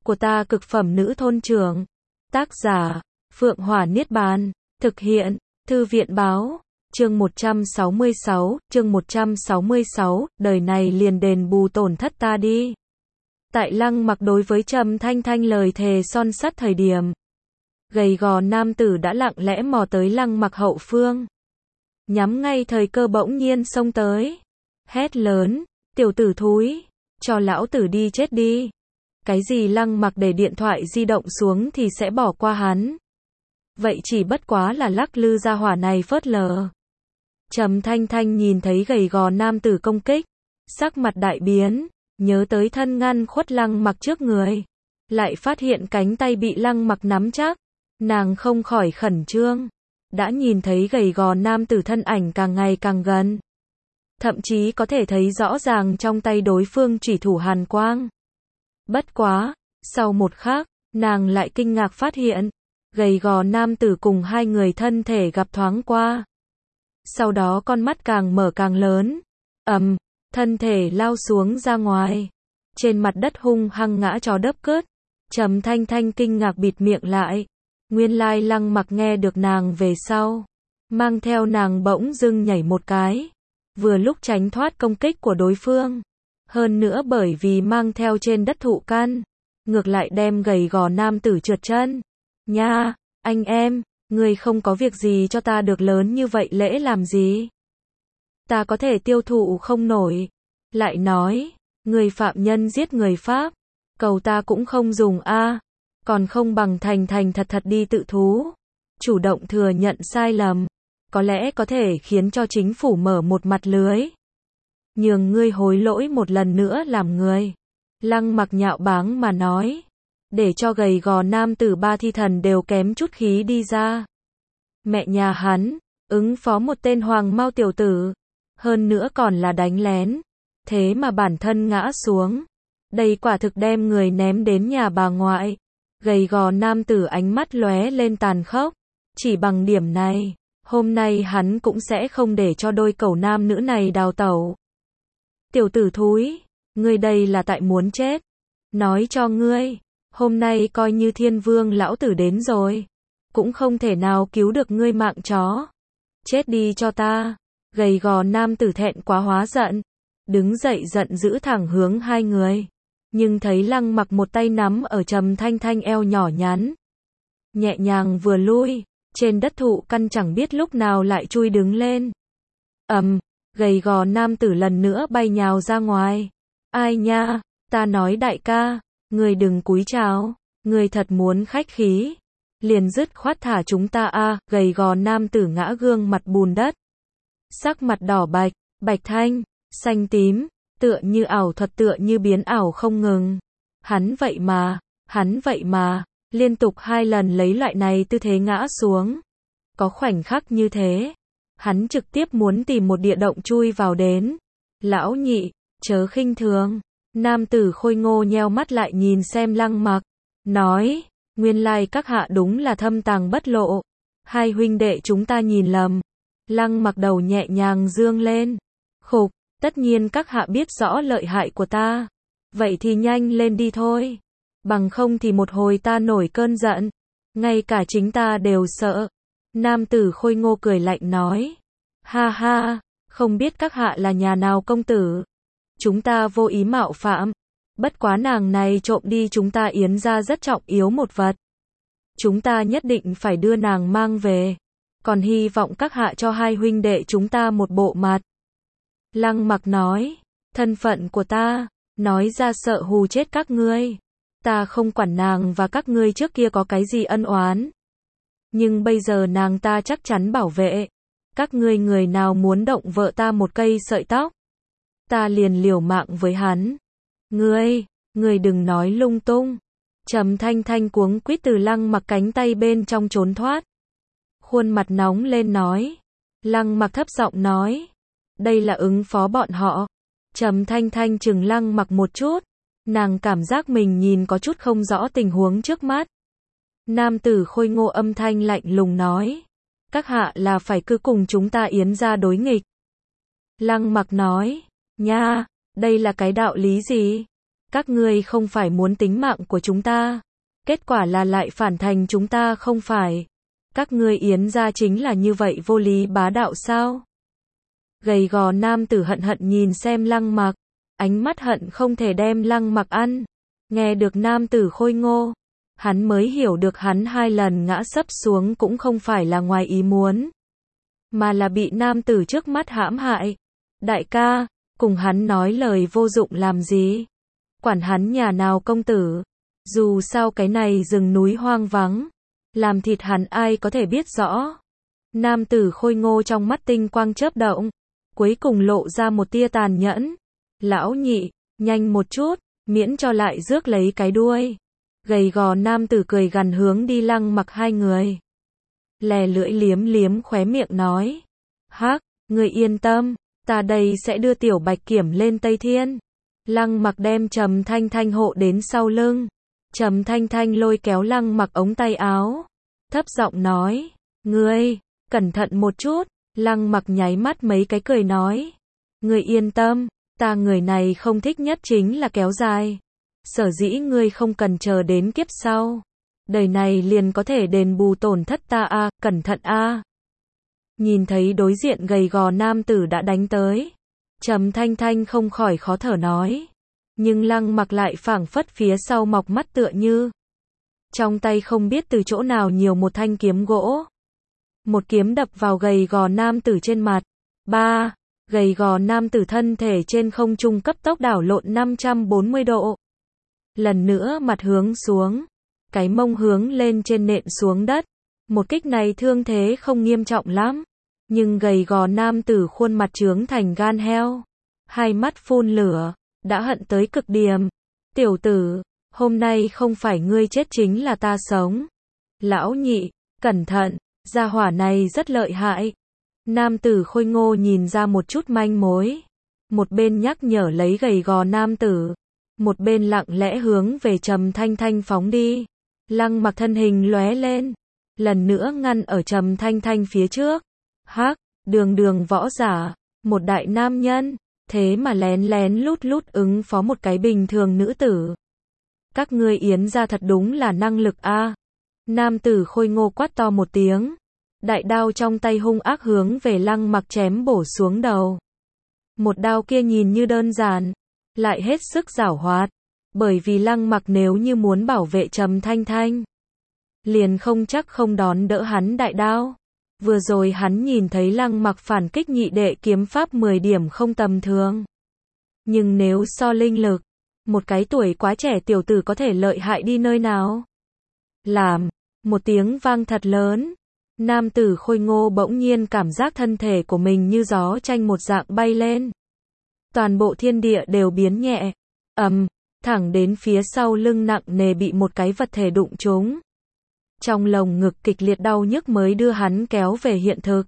của ta cực phẩm nữ thôn trưởng. Tác giả, Phượng Hỏa Niết Bàn. Thực hiện, Thư viện Báo. Chương 166, đời này liền đền bù tổn thất ta đi. Tại Lăng Mặc đối với Trầm Thanh Thanh lời thề son sắt thời điểm, gầy gò nam tử đã lặng lẽ mò tới Lăng Mặc hậu phương. Nhắm ngay thời cơ bỗng nhiên xông tới. Hét lớn, tiểu tử thúi, cho lão tử đi chết đi. Cái gì Lăng Mặc để điện thoại di động xuống thì sẽ bỏ qua hắn. Vậy chỉ bất quá là lắc lư gia hỏa này phớt lờ. Trầm Thanh Thanh nhìn thấy gầy gò nam tử công kích, sắc mặt đại biến, nhớ tới thân ngăn khuất Lăng Mặc trước người, lại phát hiện cánh tay bị Lăng Mặc nắm chắc, nàng không khỏi khẩn trương. Đã nhìn thấy gầy gò nam tử thân ảnh càng ngày càng gần, thậm chí có thể thấy rõ ràng trong tay đối phương chủy thủ hàn quang. Bất quá, sau một khắc, nàng lại kinh ngạc phát hiện, gầy gò nam tử cùng hai người thân thể gặp thoáng qua. Sau đó con mắt càng mở càng lớn, thân thể lao xuống ra ngoài, trên mặt đất hung hăng ngã chó đớp cớt. Trầm Thanh Thanh kinh ngạc bịt miệng lại, nguyên lai Lăng Mặc nghe được nàng về sau, mang theo nàng bỗng dưng nhảy một cái, vừa lúc tránh thoát công kích của đối phương. Hơn nữa bởi vì mang theo trên đất thụ căn, ngược lại đem gầy gò nam tử trượt chân. Nha, anh em, người không có việc gì cho ta được lớn như vậy lễ làm gì? Ta có thể tiêu thụ không nổi. Lại nói, người phạm nhân giết người Pháp, cầu ta cũng không dùng a, còn không bằng thành thành thật thật đi tự thú. Chủ động thừa nhận sai lầm, có lẽ có thể khiến cho chính phủ mở một mặt lưới. Nhường ngươi hối lỗi một lần nữa làm người. Lăng Mặc nhạo báng mà nói, để cho gầy gò nam tử ba thi thần đều kém chút khí đi ra. Mẹ nhà hắn, ứng phó một tên hoàng mao tiểu tử, hơn nữa còn là đánh lén, thế mà bản thân ngã xuống. Đây quả thực đem người ném đến nhà bà ngoại. Gầy gò nam tử ánh mắt lóe lên tàn khốc, chỉ bằng điểm này, hôm nay hắn cũng sẽ không để cho đôi cẩu nam nữ này đào tẩu. Tiểu tử thúi, ngươi đây là tại muốn chết. Nói cho ngươi, hôm nay coi như Thiên Vương lão tử đến rồi, cũng không thể nào cứu được ngươi mạng chó. Chết đi cho ta. Gầy gò nam tử thẹn quá hóa giận, đứng dậy giận dữ thẳng hướng hai người. Nhưng thấy Lăng Mặc một tay nắm ở Trầm Thanh Thanh eo nhỏ nhắn, nhẹ nhàng vừa lui, trên đất thụ căn chẳng biết lúc nào lại chui đứng lên. Gầy gò nam tử lần nữa bay nhào ra ngoài. Ai nha, ta nói đại ca, người đừng cúi chào, người thật muốn khách khí, liền dứt khoát thả chúng ta a. Gầy gò nam tử ngã gương mặt bùn đất, sắc mặt đỏ bạch, bạch thanh, xanh tím, tựa như ảo thuật, tựa như biến ảo không ngừng. Hắn vậy mà, liên tục 2 lần lấy loại này tư thế ngã xuống. Có khoảnh khắc như thế, hắn trực tiếp muốn tìm một địa động chui vào đến. Lão nhị, chớ khinh thường. Nam tử khôi ngô nheo mắt lại nhìn xem Lăng Mặc, nói, nguyên lai các hạ đúng là thâm tàng bất lộ. Hai huynh đệ chúng ta nhìn lầm. Lăng Mặc đầu nhẹ nhàng dương lên. Khục, tất nhiên các hạ biết rõ lợi hại của ta. Vậy thì nhanh lên đi thôi. Bằng không thì một hồi ta nổi cơn giận, ngay cả chính ta đều sợ. Nam tử khôi ngô cười lạnh nói, ha ha, không biết các hạ là nhà nào công tử. Chúng ta vô ý mạo phạm, bất quá nàng này trộm đi chúng ta Yến gia rất trọng yếu một vật. Chúng ta nhất định phải đưa nàng mang về, còn hy vọng các hạ cho hai huynh đệ chúng ta một bộ mặt. Lăng Mặc nói, thân phận của ta, nói ra sợ hù chết các ngươi. Ta không quản nàng và các ngươi trước kia có cái gì ân oán, nhưng bây giờ nàng ta chắc chắn bảo vệ. Các ngươi người nào muốn động vợ ta một cây sợi tóc, ta liền liều mạng với hắn. Ngươi đừng nói lung tung. Trầm Thanh Thanh cuống quýt từ Lăng Mặc cánh tay bên trong trốn thoát, khuôn mặt nóng lên nói. Lăng Mặc thấp giọng nói, đây là ứng phó bọn họ. Trầm Thanh Thanh chừng Lăng Mặc một chút, nàng cảm giác mình nhìn có chút không rõ tình huống trước mắt. Nam tử khôi ngô âm thanh lạnh lùng nói, các hạ là phải cứ cùng chúng ta Yến gia đối nghịch. Lăng Mặc nói, nha, đây là cái đạo lý gì? Các ngươi không phải muốn tính mạng của chúng ta. Kết quả là lại phản thành chúng ta không phải. Các ngươi Yến gia chính là như vậy vô lý bá đạo sao? Gầy gò nam tử hận hận nhìn xem Lăng Mặc, ánh mắt hận không thể đem Lăng Mặc ăn. Nghe được nam tử Khôi Ngô, hắn mới hiểu được hắn 2 lần ngã sấp xuống cũng không phải là ngoài ý muốn, mà là bị nam tử trước mắt hãm hại. Đại ca, cùng hắn nói lời vô dụng làm gì? Quản hắn nhà nào công tử, dù sao cái này rừng núi hoang vắng, làm thịt hắn ai có thể biết rõ. Nam tử Khôi Ngô trong mắt tinh quang chớp động, cuối cùng lộ ra một tia tàn nhẫn. Lão nhị, nhanh một chút, miễn cho lại rước lấy cái đuôi. Gầy gò nam tử cười gằn hướng đi Lăng Mặc 2 người. Lè lưỡi liếm liếm khóe miệng nói. Hắc, người yên tâm, ta đây sẽ đưa tiểu bạch kiểm lên Tây Thiên. Lăng Mặc đem Trầm Thanh Thanh hộ đến sau lưng. Trầm Thanh Thanh lôi kéo Lăng Mặc ống tay áo, thấp giọng nói. Ngươi, cẩn thận một chút. Lăng Mặc nháy mắt mấy cái cười nói. Ngươi yên tâm, ta người này không thích nhất chính là kéo dài. Sở dĩ ngươi không cần chờ đến kiếp sau, đời này liền có thể đền bù tổn thất ta a, cẩn thận a. Nhìn thấy đối diện gầy gò nam tử đã đánh tới, Trầm Thanh Thanh không khỏi khó thở nói. Nhưng Lăng Mặc lại phảng phất phía sau mọc mắt tựa như. Trong tay không biết từ chỗ nào nhiều một thanh kiếm gỗ. Một kiếm đập vào gầy gò nam tử trên mặt. Ba, gầy gò nam tử thân thể trên không trung cấp tốc đảo lộn 540 độ. Lần nữa mặt hướng xuống, cái mông hướng lên trên nện xuống đất. Một kích này thương thế không nghiêm trọng lắm, nhưng gầy gò nam tử khuôn mặt trướng thành gan heo, 2 mắt phun lửa, đã hận tới cực điểm. Tiểu tử, hôm nay không phải ngươi chết chính là ta sống. Lão nhị, cẩn thận, gia hỏa này rất lợi hại. Nam tử Khôi Ngô nhìn ra một chút manh mối, một bên nhắc nhở lấy gầy gò nam tử, một bên lặng lẽ hướng về Trầm Thanh Thanh phóng đi. Lăng Mặc thân hình lóe lên, lần nữa ngăn ở Trầm Thanh Thanh phía trước. Hắc, đường võ giả, một đại nam nhân, thế mà lén lén lút lút ứng phó một cái bình thường nữ tử. Các ngươi Yến gia thật đúng là năng lực a. Nam tử Khôi Ngô quát to một tiếng, đại đao trong tay hung ác hướng về Lăng Mặc chém bổ xuống đầu. Một đao kia nhìn như đơn giản, lại hết sức giảo hoạt, bởi vì Lăng Mặc nếu như muốn bảo vệ Trầm Thanh Thanh, liền không chắc không đón đỡ hắn đại đao. Vừa rồi hắn nhìn thấy Lăng Mặc phản kích nhị đệ kiếm pháp 10 điểm không tầm thường. Nhưng nếu so linh lực, một cái tuổi quá trẻ tiểu tử có thể lợi hại đi nơi nào? Làm, một tiếng vang thật lớn, nam tử Khôi Ngô bỗng nhiên cảm giác thân thể của mình như gió tranh một dạng bay lên. Toàn bộ thiên địa đều biến nhẹ, thẳng đến phía sau lưng nặng nề bị một cái vật thể đụng trúng. Trong lồng ngực kịch liệt đau nhức mới đưa hắn kéo về hiện thực.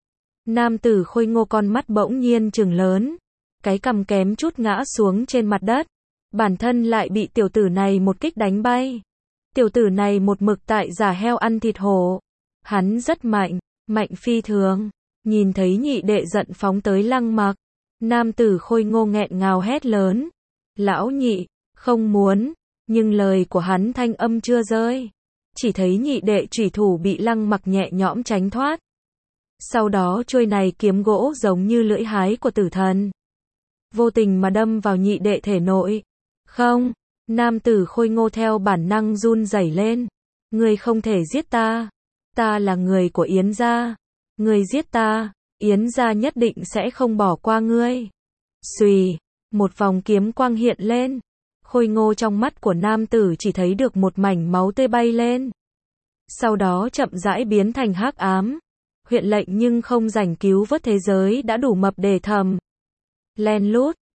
Nam tử Khôi Ngô con mắt bỗng nhiên trừng lớn, cái cằm kém chút ngã xuống trên mặt đất. Bản thân lại bị tiểu tử này một kích đánh bay. Tiểu tử này một mực tại giả heo ăn thịt hổ. Hắn rất mạnh, mạnh phi thường. Nhìn thấy nhị đệ giận phóng tới Lăng Mặc, nam tử Khôi Ngô nghẹn ngào hét lớn. Lão nhị, không muốn, nhưng lời của hắn thanh âm chưa rơi. Chỉ thấy nhị đệ chủy thủ bị Lăng Mặc nhẹ nhõm tránh thoát. Sau đó chuôi này kiếm gỗ giống như lưỡi hái của tử thần, vô tình mà đâm vào nhị đệ thể nội. Không, nam tử Khôi Ngô theo bản năng run rẩy lên. Ngươi không thể giết ta. Ta là người của Yến gia. Ngươi giết ta, Yến gia nhất định sẽ không bỏ qua ngươi. Xùy, một vòng kiếm quang hiện lên. Khôi Ngô trong mắt của nam tử chỉ thấy được một mảnh máu tươi bay lên. Sau đó chậm rãi biến thành hắc ám. Huyện lệnh nhưng không rảnh cứu vớt thế giới đã đủ mập để thầm. Len lút,